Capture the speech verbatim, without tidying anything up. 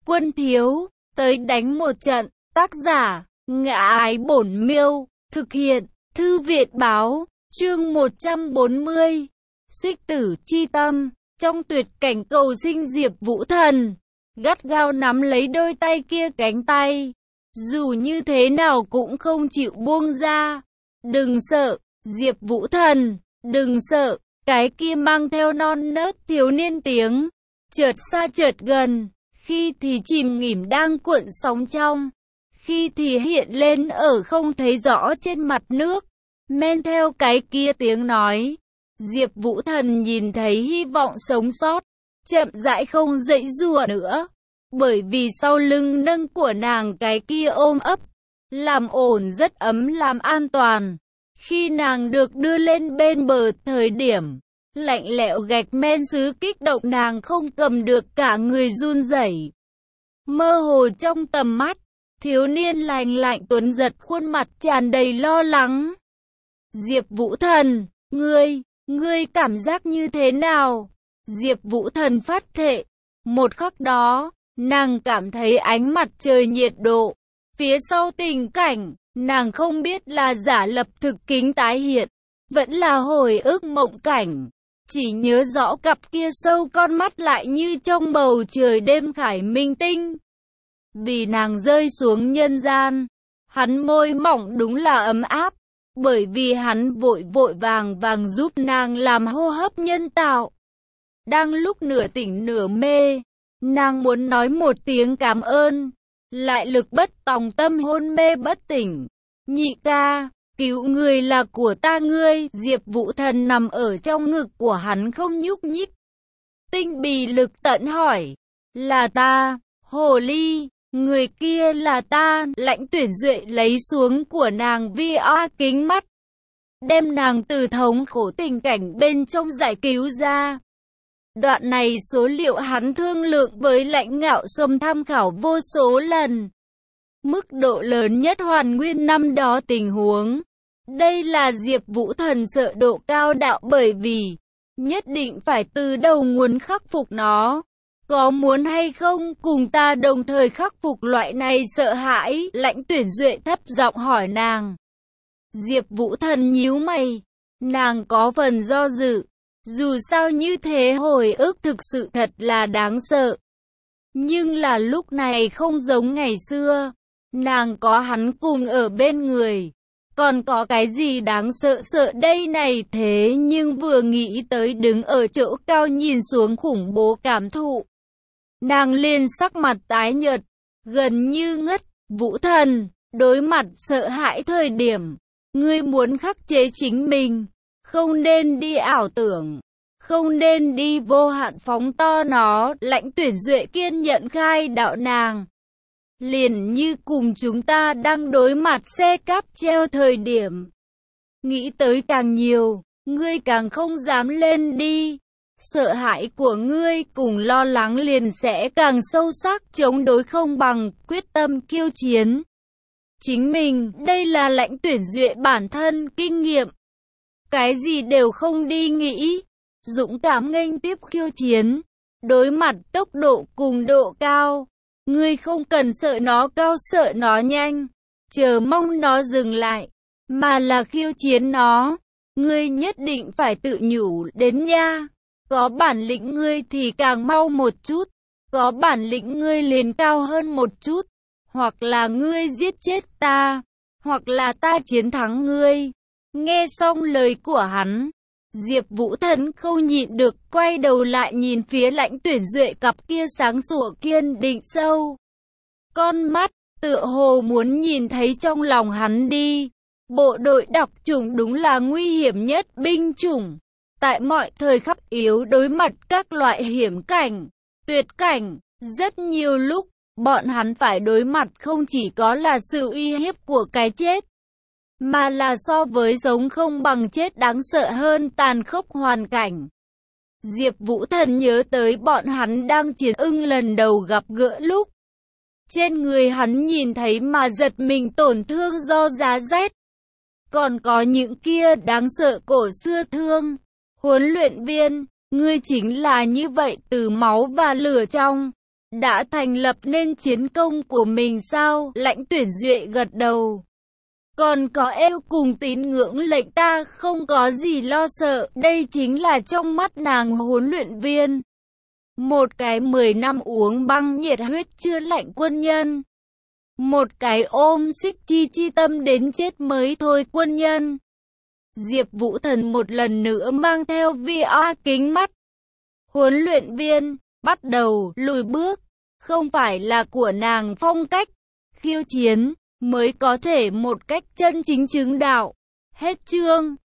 Quân thiếu, tới đánh một trận. Tác giả, Ngã Ái Bổn Miêu. Thực hiện, Thư viện báo. Chương một trăm bốn mươi. Xích tử chi tâm. Trong tuyệt cảnh cầu sinh, Diệp Vũ Thần gắt gao nắm lấy đôi tay kia, cánh tay dù như thế nào cũng không chịu buông ra. Đừng sợ, Diệp Vũ Thần, đừng sợ. Cái kia mang theo non nớt thiếu niên tiếng chợt xa chợt gần, khi thì chìm nghỉm đang cuộn sóng trong, khi thì hiện lên ở không thấy rõ trên mặt nước. Men theo cái kia tiếng nói, Diệp Vũ Thần nhìn thấy hy vọng sống sót, chậm rãi không dãy giụa nữa, bởi vì sau lưng nâng của nàng cái kia ôm ấp, làm ổn rất ấm làm an toàn. Khi nàng được đưa lên bên bờ thời điểm, lạnh lẽo gạch men sứ kích động nàng không cầm được, cả người run rẩy. Mơ hồ trong tầm mắt, thiếu niên lành lạnh tuấn giật, khuôn mặt tràn đầy lo lắng. Diệp Vũ Thần, ngươi, ngươi cảm giác như thế nào? Diệp Vũ Thần phát thệ. Một khắc đó, nàng cảm thấy ánh mặt trời nhiệt độ. Phía sau tình cảnh, nàng không biết là giả lập thực kính tái hiện, vẫn là hồi ức mộng cảnh. Chỉ nhớ rõ cặp kia sâu con mắt lại như trong bầu trời đêm khải minh tinh. Vì nàng rơi xuống nhân gian, hắn môi mỏng đúng là ấm áp, bởi vì hắn vội vội vàng vàng giúp nàng làm hô hấp nhân tạo. Đang lúc nửa tỉnh nửa mê, nàng muốn nói một tiếng cảm ơn, lại lực bất tòng tâm hôn mê bất tỉnh. Nhị ca, cứu người là của ta ngươi. Diệp Vũ Thần nằm ở trong ngực của hắn không nhúc nhích. Tinh bì lực tận hỏi, là ta, hồ ly, người kia là ta. Lãnh Tuyển Duệ lấy xuống của nàng vi a kính mắt, đem nàng từ thống khổ tình cảnh bên trong giải cứu ra. Đoạn này số liệu hắn thương lượng với Lãnh Ngạo Sâm tham khảo vô số lần. Mức độ lớn nhất hoàn nguyên năm đó tình huống. Đây là Diệp Vũ Thần sợ độ cao đạo, bởi vì nhất định phải từ đầu nguồn khắc phục nó. Có muốn hay không cùng ta đồng thời khắc phục loại này sợ hãi? Lãnh Tuyển Duệ thấp giọng hỏi nàng. Diệp Vũ Thần nhíu mày, nàng có phần do dự. Dù sao như thế hồi ức thực sự thật là đáng sợ. Nhưng là lúc này không giống ngày xưa. Nàng có hắn cùng ở bên người. Còn có cái gì đáng sợ sợ đây này? Thế nhưng vừa nghĩ tới đứng ở chỗ cao nhìn xuống khủng bố cảm thụ, nàng liền sắc mặt tái nhợt, gần như ngất. Vũ Thần, đối mặt sợ hãi thời điểm, ngươi muốn khắc chế chính mình, không nên đi ảo tưởng, không nên đi vô hạn phóng to nó. Lãnh Tuyển Duệ kiên nhẫn khai đạo nàng. Liền như cùng chúng ta đang đối mặt xe cáp treo thời điểm. Nghĩ tới càng nhiều, ngươi càng không dám lên đi. Sợ hãi của ngươi cùng lo lắng liền sẽ càng sâu sắc, chống đối không bằng quyết tâm khiêu chiến chính mình. Đây là Lãnh Tuyển Duệ bản thân kinh nghiệm. Cái gì đều không đi nghĩ, dũng cảm nghênh tiếp khiêu chiến, đối mặt tốc độ cùng độ cao. Ngươi không cần sợ nó cao, sợ nó nhanh, chờ mong nó dừng lại, mà là khiêu chiến nó. Ngươi nhất định phải tự nhủ đến nha. Có bản lĩnh ngươi thì càng mau một chút, có bản lĩnh ngươi liền cao hơn một chút. Hoặc là ngươi giết chết ta, hoặc là ta chiến thắng ngươi. Nghe xong lời của hắn, Diệp Vũ Thần không nhịn được quay đầu lại nhìn phía Lãnh Tuyển Duệ, cặp kia sáng sủa kiên định sâu con mắt, tựa hồ muốn nhìn thấy trong lòng hắn đi. Bộ đội đặc chủng đúng là nguy hiểm nhất binh chủng. Tại mọi thời khắc yếu đối mặt các loại hiểm cảnh, tuyệt cảnh, rất nhiều lúc, bọn hắn phải đối mặt không chỉ có là sự uy hiếp của cái chết, mà là so với sống không bằng chết đáng sợ hơn tàn khốc hoàn cảnh. Diệp Vũ Thần nhớ tới bọn hắn đang chiến ưng lần đầu gặp gỡ lúc, trên người hắn nhìn thấy mà giật mình tổn thương do giá rét. Còn có những kia đáng sợ cổ xưa thương. Huấn luyện viên, ngươi chính là như vậy, từ máu và lửa trong Đã thành lập nên chiến công của mình sao? Lãnh Tuyển Duệ gật đầu. Còn có êu cùng tín ngưỡng lệnh ta không có gì lo sợ. Đây chính là trong mắt nàng huấn luyện viên. Một cái mười năm uống băng nhiệt huyết chưa lạnh quân nhân. Một cái ôm xích chi chi tâm đến chết mới thôi quân nhân. Diệp Vũ Thần một lần nữa mang theo vê rờ kính mắt. Huấn luyện viên, bắt đầu, lùi bước. Không phải là của nàng phong cách. Khiêu chiến, mới có thể một cách chân chính chứng đạo. Hết chương.